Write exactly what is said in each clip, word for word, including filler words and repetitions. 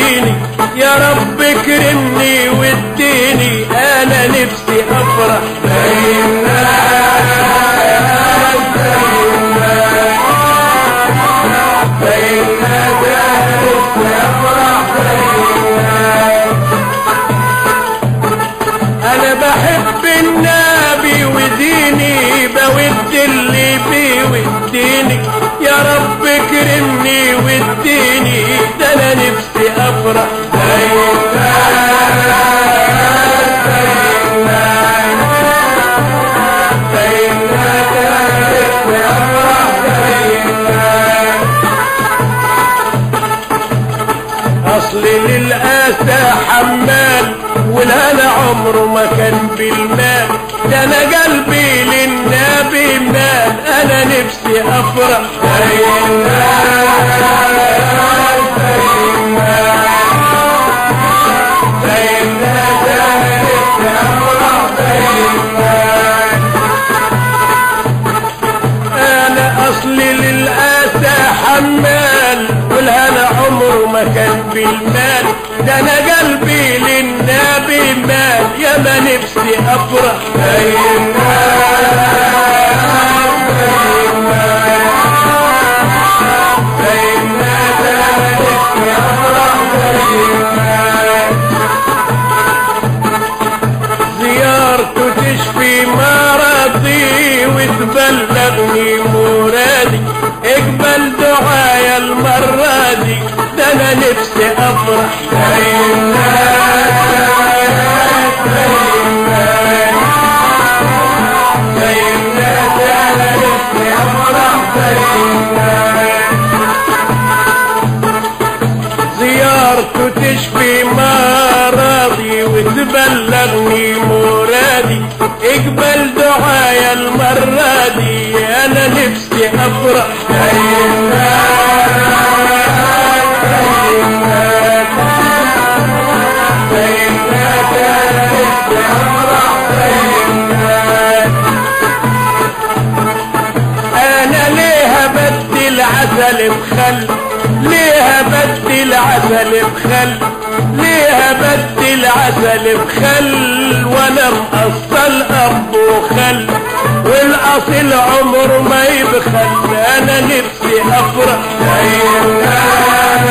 واديني يا رب كرمني واديني انا نفسي افرح زي الناس زي الناس نفسي افرح زي الناس. انا بحب النبي وديني بود اللي بيه وديني يا رب كرمني واديني ده انا نفسي افرح زي الناس زي الناس زي الناس نفسي افرح زي الناس. اصلي للاسى حمال والهنا عمره ما كان بالمال ده انا قلبي للنبي مال انا نفسي افرح زي الناس زي الناس زي الناس انا نفسي افرح زي الناس. انا اصلي للاسى حمال والهنا عمره ما كان بالمال ده انا قلبي للنبي مال يا ما نفسي افرح زي الناس زي الناس زي الناس انا نفسي افرح زي الناس. زيارته تشفي مرضي وتبلغني مرادي اقبل دعايا المرة دي ده انا نفسي افرح زي الناس زي الناس زي الناس انا نفسي افرح زي الناس. زيارته تشفي مرضي وتبلغني مرادي اقبل دعايا المرة دي انا نفسي افرح زي الناس زي الناس زي الناس انا نفسي افرح زي الناس. انا ليه بدل عسل بخل ليه بدل عسل بخل ليه بدل عسل بخل وانا مقصل اب وخل والاصل عمر ما يبخل انا نفسي افرح زي الناس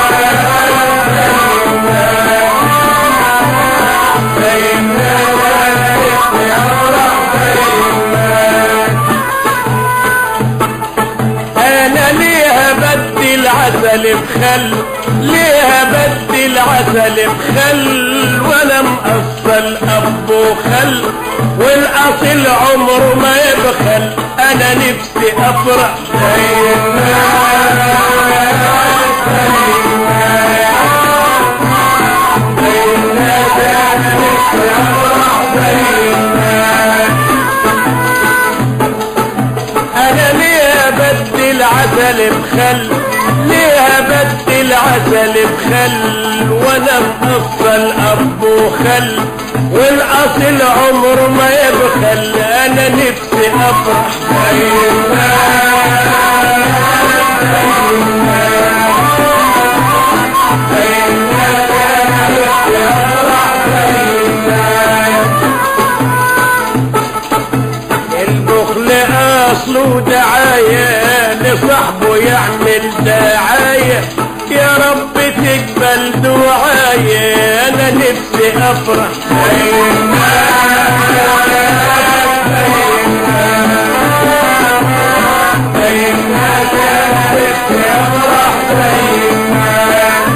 زي الناس انا نفسي افرح زي الناس. انا ليه بدل عسل بخل ليه بدل عسل بخل وانا مقصل اب وخل والاصل عمره ما يبخل انا نفسي افرح زي الناس زي الناس زي الناس انا نفسي افرح زي الناس. انا ليه بدل عسل بخل ليه بدل عسل بخل وانا مقصل اب وخل والاصل عمر ما يبخل انا نفسي افرح زي الناس زي الناس زي الناس انا نفسي افرح زي الناس. البخل اصله دعاية لصاحبه يعمل دعاية يا رب تقبل دعاية انا نفسي افرح زي الناس زي الناس زي الناس انا نفسي افرح زي الناس.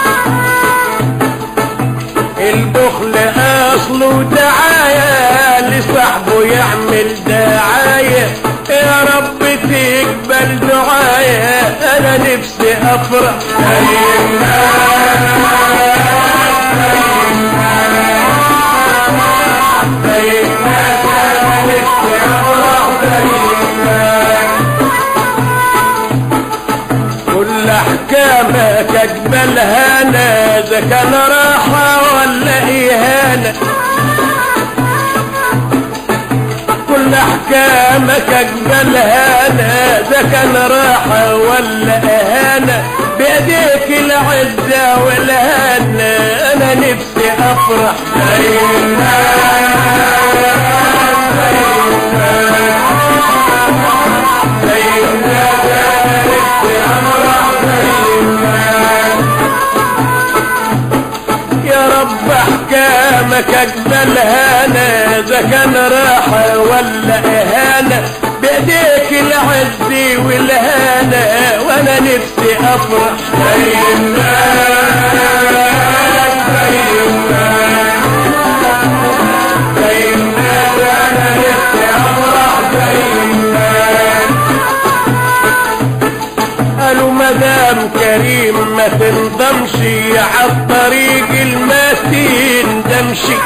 البخل اصله دعاية لصاحبه يعمل دعاية يا رب تقبل دعاية انا نفسي افرح زي الناس زي الناس زي الناس انا نفسي افرح زي الناس. كل احكامك اقبلها انا اذا كان راحة ولا اهانة كل احكامك اقبلها انا اذا كان راحة ولا اهانة بيدي بايديك العزة والهنا انا نفسي افرح زي الناس زي الناس زي الناس انا نفسي افرح زي الناس. يا رب احكامك اقبلها انا اذا كان راحة ولا اهانة بايديك العز والهنا وانا نفسي افرح زي الناس زي الناس زي الناس انا نفسي افرح زي الناس. قالوا مدام كريم ما تنضمش عالطريق المتين دمشي.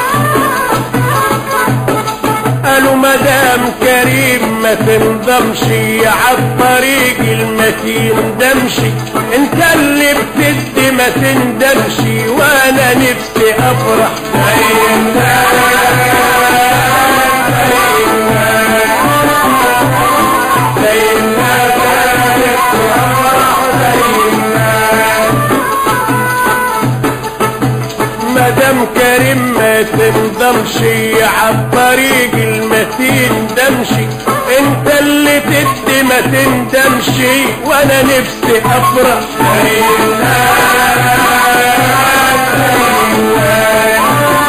قالوا مدام كريم ما تنضمش عالطريق المتين دمشي. انت اللي بتدي ما تندمش وانا نفسي افرح زي الناس زي الناس زي الناس انا نفسي افرح زي الناس. مدام كريم ما تنضمش عالطريق المتين دمشي. انت اللي تدي ما تندمش وانا نفسي افرح زي الناس زي الناس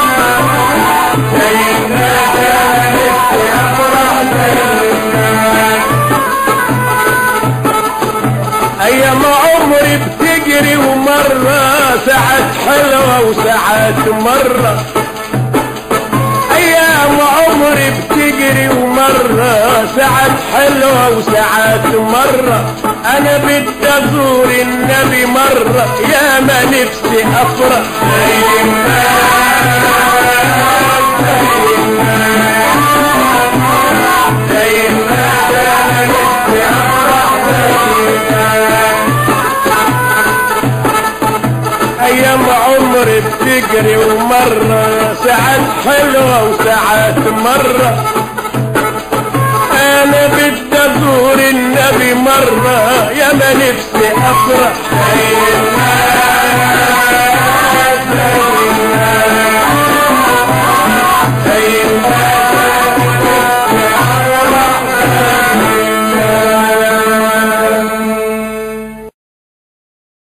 زي الناس انا نفسي افرح زي الناس. ايام عمري بتجري ومرة ساعات حلوة وساعات مرة. ايام عمري بتجري ومرة ساعات حلوة وساعات مرة. انا بدي ازور النبي مرة يا ما نفسي افرح زي الناس زي الناس زي الناس انا نفسي افرح زي الناس. ايام عمري بتجري ومرة ساعات حلوة وساعات مرة. انا بدي ازور النبي مرة يا ما نفسي افرح زي